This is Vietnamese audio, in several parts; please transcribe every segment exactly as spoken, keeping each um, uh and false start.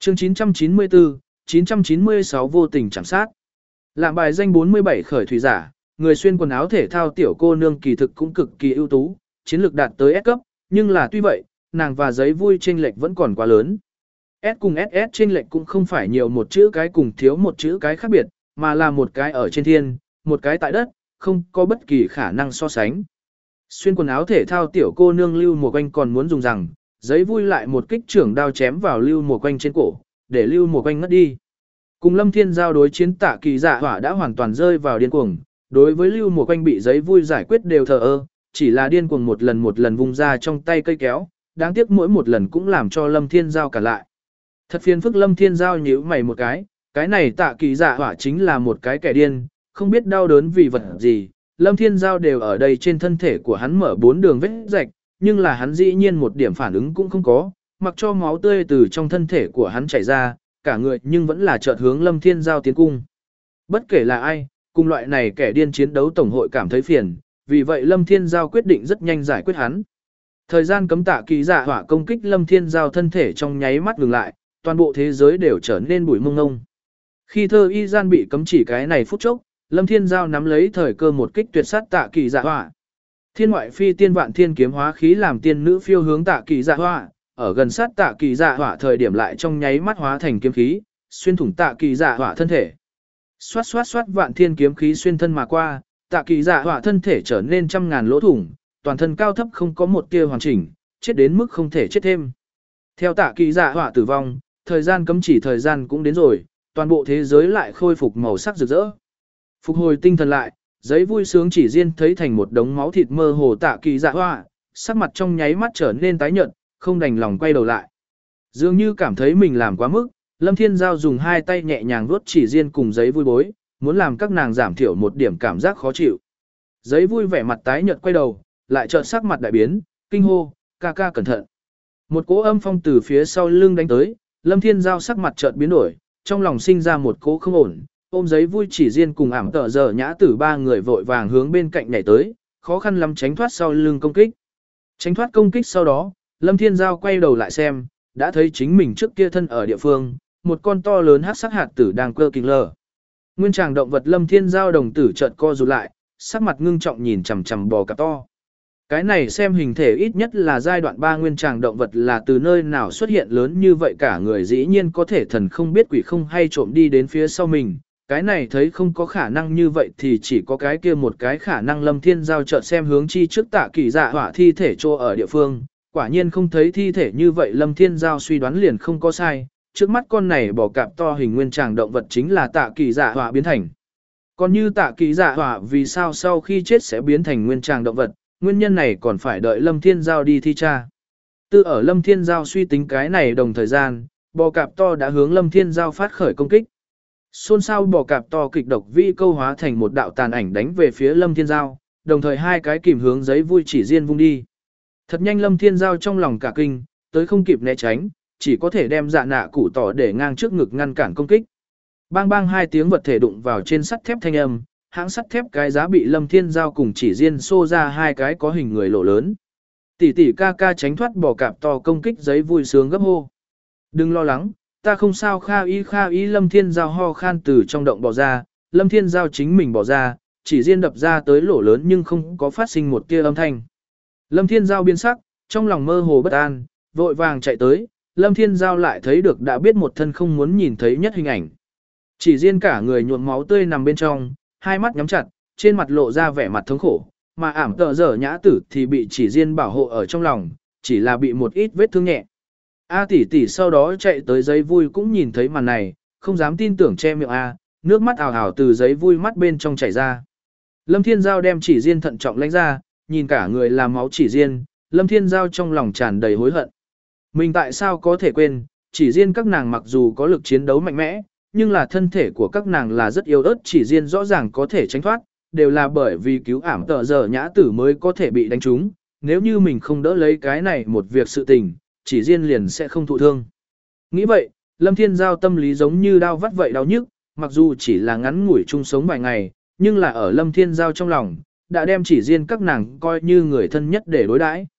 Chương chín trăm chín mươi tư, chín trăm chín mươi sáu vô tình chạm sát. Lạm bài danh bốn mươi bảy khởi thủy giả, người xuyên quần áo thể thao tiểu cô nương kỳ thực cũng cực kỳ ưu tú, chiến lược đạt tới S cấp, nhưng là tuy vậy, nàng và giấy vui chênh lệch vẫn còn quá lớn. S cùng ét ét chênh lệch cũng không phải nhiều một chữ cái cùng thiếu một chữ cái khác biệt, mà là một cái ở trên thiên, một cái tại đất, không có bất kỳ khả năng so sánh. Xuyên quần áo thể thao tiểu cô nương Lưu Mùa Quanh còn muốn dùng rằng, giấy vui lại một kích trưởng đao chém vào Lưu Mùa Quanh trên cổ, để Lưu Mùa Quanh ngất đi. Cùng Lâm Thiên Giao đối chiến Tạ Kỳ Dạ Hỏa đã hoàn toàn rơi vào điên cuồng, đối với Lưu Mùa Quanh bị giấy vui giải quyết đều thờ ơ, chỉ là điên cuồng một lần một lần vung ra trong tay cây kéo, đáng tiếc mỗi một lần cũng làm cho Lâm Thiên Giao cả lại. Thật phiền phức Lâm Thiên Giao nhíu mày một cái, cái này Tạ Kỳ Dạ Hỏa chính là một cái kẻ điên, không biết đau đớn vì vật gì. Lâm Thiên Giao đều ở đây trên thân thể của hắn mở bốn đường vết rạch, nhưng là hắn dĩ nhiên một điểm phản ứng cũng không có, mặc cho máu tươi từ trong thân thể của hắn chảy ra, cả người nhưng vẫn là chợt hướng Lâm Thiên Giao tiến cung. Bất kể là ai, cùng loại này kẻ điên chiến đấu tổng hội cảm thấy phiền, vì vậy Lâm Thiên Giao quyết định rất nhanh giải quyết hắn. Thời gian cấm Tạ Kỳ Dạ Hỏa công kích Lâm Thiên Giao thân thể trong nháy mắt ngừng lại, toàn bộ thế giới đều trở nên bụi mông ngông. Khi thơ y gian bị cấm chỉ cái này phút chốc, Lâm Thiên Giao nắm lấy thời cơ một kích tuyệt sát Tạ Kỳ Dạ Hỏa. Thiên ngoại phi tiên vạn thiên kiếm hóa khí làm tiên nữ phiêu hướng Tạ Kỳ Dạ Hỏa, ở gần sát Tạ Kỳ Dạ Hỏa thời điểm lại trong nháy mắt hóa thành kiếm khí, xuyên thủng Tạ Kỳ Dạ Hỏa thân thể. Xoát xoát xoát vạn thiên kiếm khí xuyên thân mà qua, Tạ Kỳ Dạ Hỏa thân thể trở nên trăm ngàn lỗ thủng, toàn thân cao thấp không có một tia hoàn chỉnh, chết đến mức không thể chết thêm. Theo Tạ Kỳ Dạ Hỏa tử vong, thời gian cấm chỉ thời gian cũng đến rồi, toàn bộ thế giới lại khôi phục màu sắc rực rỡ. Phục hồi tinh thần lại, giấy vui sướng chỉ riêng thấy thành một đống máu thịt mơ hồ Tạ Kỳ Dạ Hỏa, sắc mặt trong nháy mắt trở nên tái nhợt, không đành lòng quay đầu lại. Dường như cảm thấy mình làm quá mức, Lâm Thiên Giao dùng hai tay nhẹ nhàng vuốt chỉ riêng cùng giấy vui bối, muốn làm các nàng giảm thiểu một điểm cảm giác khó chịu. Giấy vui vẻ mặt tái nhợt quay đầu, lại chợt sắc mặt đại biến, kinh hô, ca ca cẩn thận. Một cỗ âm phong từ phía sau lưng đánh tới, Lâm Thiên Giao sắc mặt chợt biến đổi, trong lòng sinh ra một cỗ không ổn, ôm giấy vui chỉ riêng cùng ảm tợ giờ nhã tử ba người vội vàng hướng bên cạnh nhảy tới, khó khăn lắm tránh thoát sau lưng công kích. Tránh thoát công kích sau đó, Lâm Thiên Giao quay đầu lại xem, đã thấy chính mình trước kia thân ở địa phương, một con to lớn hắc sắc hạt tử đang quơ kinh lờ. Nguyên tràng động vật Lâm Thiên Giao đồng tử chợt co rụt lại, sắc mặt ngưng trọng nhìn chằm chằm bò cạp to. Cái này xem hình thể ít nhất là giai đoạn ba nguyên tràng động vật là từ nơi nào xuất hiện lớn như vậy cả người dĩ nhiên có thể thần không biết quỷ không hay trộm đi đến phía sau mình. Cái này thấy không có khả năng như vậy thì chỉ có cái kia một cái khả năng. Lâm Thiên Giao chợt xem hướng chi trước Tạ Kỳ Dạ Hỏa thi thể trô ở địa phương, quả nhiên không thấy thi thể như vậy. Lâm Thiên Giao suy đoán liền không có sai, trước mắt con này bò cạp to hình nguyên tràng động vật chính là Tạ Kỳ Dạ Hỏa biến thành. Còn như Tạ Kỳ Dạ Hỏa vì sao sau khi chết sẽ biến thành nguyên tràng động vật, nguyên nhân này còn phải đợi Lâm Thiên Giao đi thi tra. Từ ở Lâm Thiên Giao suy tính cái này đồng thời gian, bò cạp to đã hướng Lâm Thiên Giao phát khởi công kích. Xôn xao bò cạp to kịch độc vi câu hóa thành một đạo tàn ảnh đánh về phía Lâm Thiên Giao, đồng thời hai cái kìm hướng giấy vui chỉ riêng vung đi. Thật nhanh Lâm Thiên Giao trong lòng cả kinh, tới không kịp né tránh, chỉ có thể đem dạ nạ củ tỏ để ngang trước ngực ngăn cản công kích. Bang bang hai tiếng vật thể đụng vào trên sắt thép thanh âm, hãng sắt thép cái giá bị Lâm Thiên Giao cùng chỉ riêng xô ra hai cái có hình người lỗ lớn. Tỷ tỷ ca ca tránh thoát bò cạp to công kích giấy vui sướng gấp hô. Đừng lo lắng, ta không sao. Kha y kha y Lâm Thiên Giao ho khan từ trong động bò ra, Lâm Thiên Giao chính mình bò ra, chỉ riêng đập ra tới lỗ lớn nhưng không có phát sinh một tia âm thanh. Lâm Thiên Giao biến sắc, trong lòng mơ hồ bất an, vội vàng chạy tới, Lâm Thiên Giao lại thấy được đã biết một thân không muốn nhìn thấy nhất hình ảnh. Chỉ riêng cả người nhuộm máu tươi nằm bên trong, hai mắt nhắm chặt, trên mặt lộ ra vẻ mặt thống khổ, mà ảm tợ dở nhã tử thì bị chỉ riêng bảo hộ ở trong lòng, chỉ là bị một ít vết thương nhẹ. A tỷ tỷ sau đó chạy tới giấy vui cũng nhìn thấy màn này, không dám tin tưởng che miệng A, nước mắt ảo ảo từ giấy vui mắt bên trong chảy ra. Lâm Thiên Giao đem chỉ riêng thận trọng lãnh ra, nhìn cả người làm máu chỉ riêng, Lâm Thiên Giao trong lòng tràn đầy hối hận. Mình tại sao có thể quên, chỉ riêng các nàng mặc dù có lực chiến đấu mạnh mẽ, nhưng là thân thể của các nàng là rất yếu ớt, chỉ riêng rõ ràng có thể tránh thoát, đều là bởi vì cứu ảm tợ giờ nhã tử mới có thể bị đánh trúng. Nếu như mình không đỡ lấy cái này một việc sự tình, chỉ riêng liền sẽ không thụ thương. Nghĩ vậy, Lâm Thiên Giao tâm lý giống như đau vắt vậy đau nhức, mặc dù chỉ là ngắn ngủi chung sống vài ngày, nhưng là ở Lâm Thiên Giao trong lòng, đã đem chỉ riêng các nàng coi như người thân nhất để đối đãi.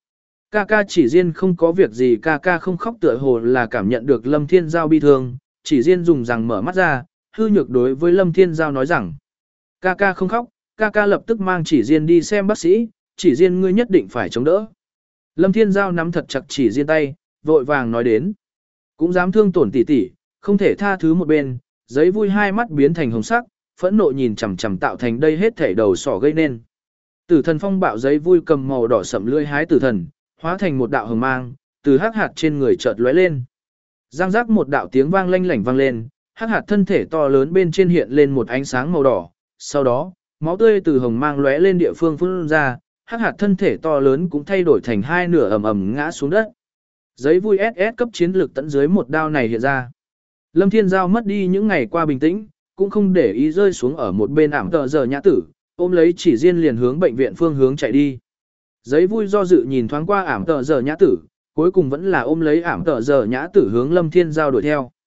Ca ca chỉ riêng không có việc gì, ca ca không khóc tựa hồ là cảm nhận được Lâm Thiên Giao bi thương, chỉ riêng dùng rằng mở mắt ra, hư nhược đối với Lâm Thiên Giao nói rằng, ca ca không khóc, ca ca lập tức mang chỉ riêng đi xem bác sĩ, chỉ riêng ngươi nhất định phải chống đỡ. Lâm Thiên Giao nắm thật chặt chỉ riêng tay, vội vàng nói đến, cũng dám thương tổn tỷ tỷ, không thể tha thứ một bên, giấy vui hai mắt biến thành hồng sắc, phẫn nộ nhìn chằm chằm tạo thành đây hết thảy đầu sỏ gây nên. Tử thần phong bạo giấy vui cầm màu đỏ sẫm lưỡi hái tử thần, hóa thành một đạo hồng mang, từ hắc hạt trên người chợt lóe lên. Giang giác một đạo tiếng vang lanh lảnh vang lên, hắc hạt thân thể to lớn bên trên hiện lên một ánh sáng màu đỏ, sau đó, máu tươi từ hồng mang lóe lên địa phương phun ra, hắc hạt thân thể to lớn cũng thay đổi thành hai nửa ầm ầm ngã xuống đất. Giấy vui ét ét cấp chiến lược tận dưới một đao này hiện ra. Lâm Thiên Giao mất đi những ngày qua bình tĩnh, cũng không để ý rơi xuống ở một bên ảm tờ giờ nhã tử, ôm lấy chỉ riêng liền hướng bệnh viện phương hướng chạy đi. Giấy vui do dự nhìn thoáng qua ảm tờ giờ nhã tử, cuối cùng vẫn là ôm lấy ảm tờ giờ nhã tử hướng Lâm Thiên Giao đuổi theo.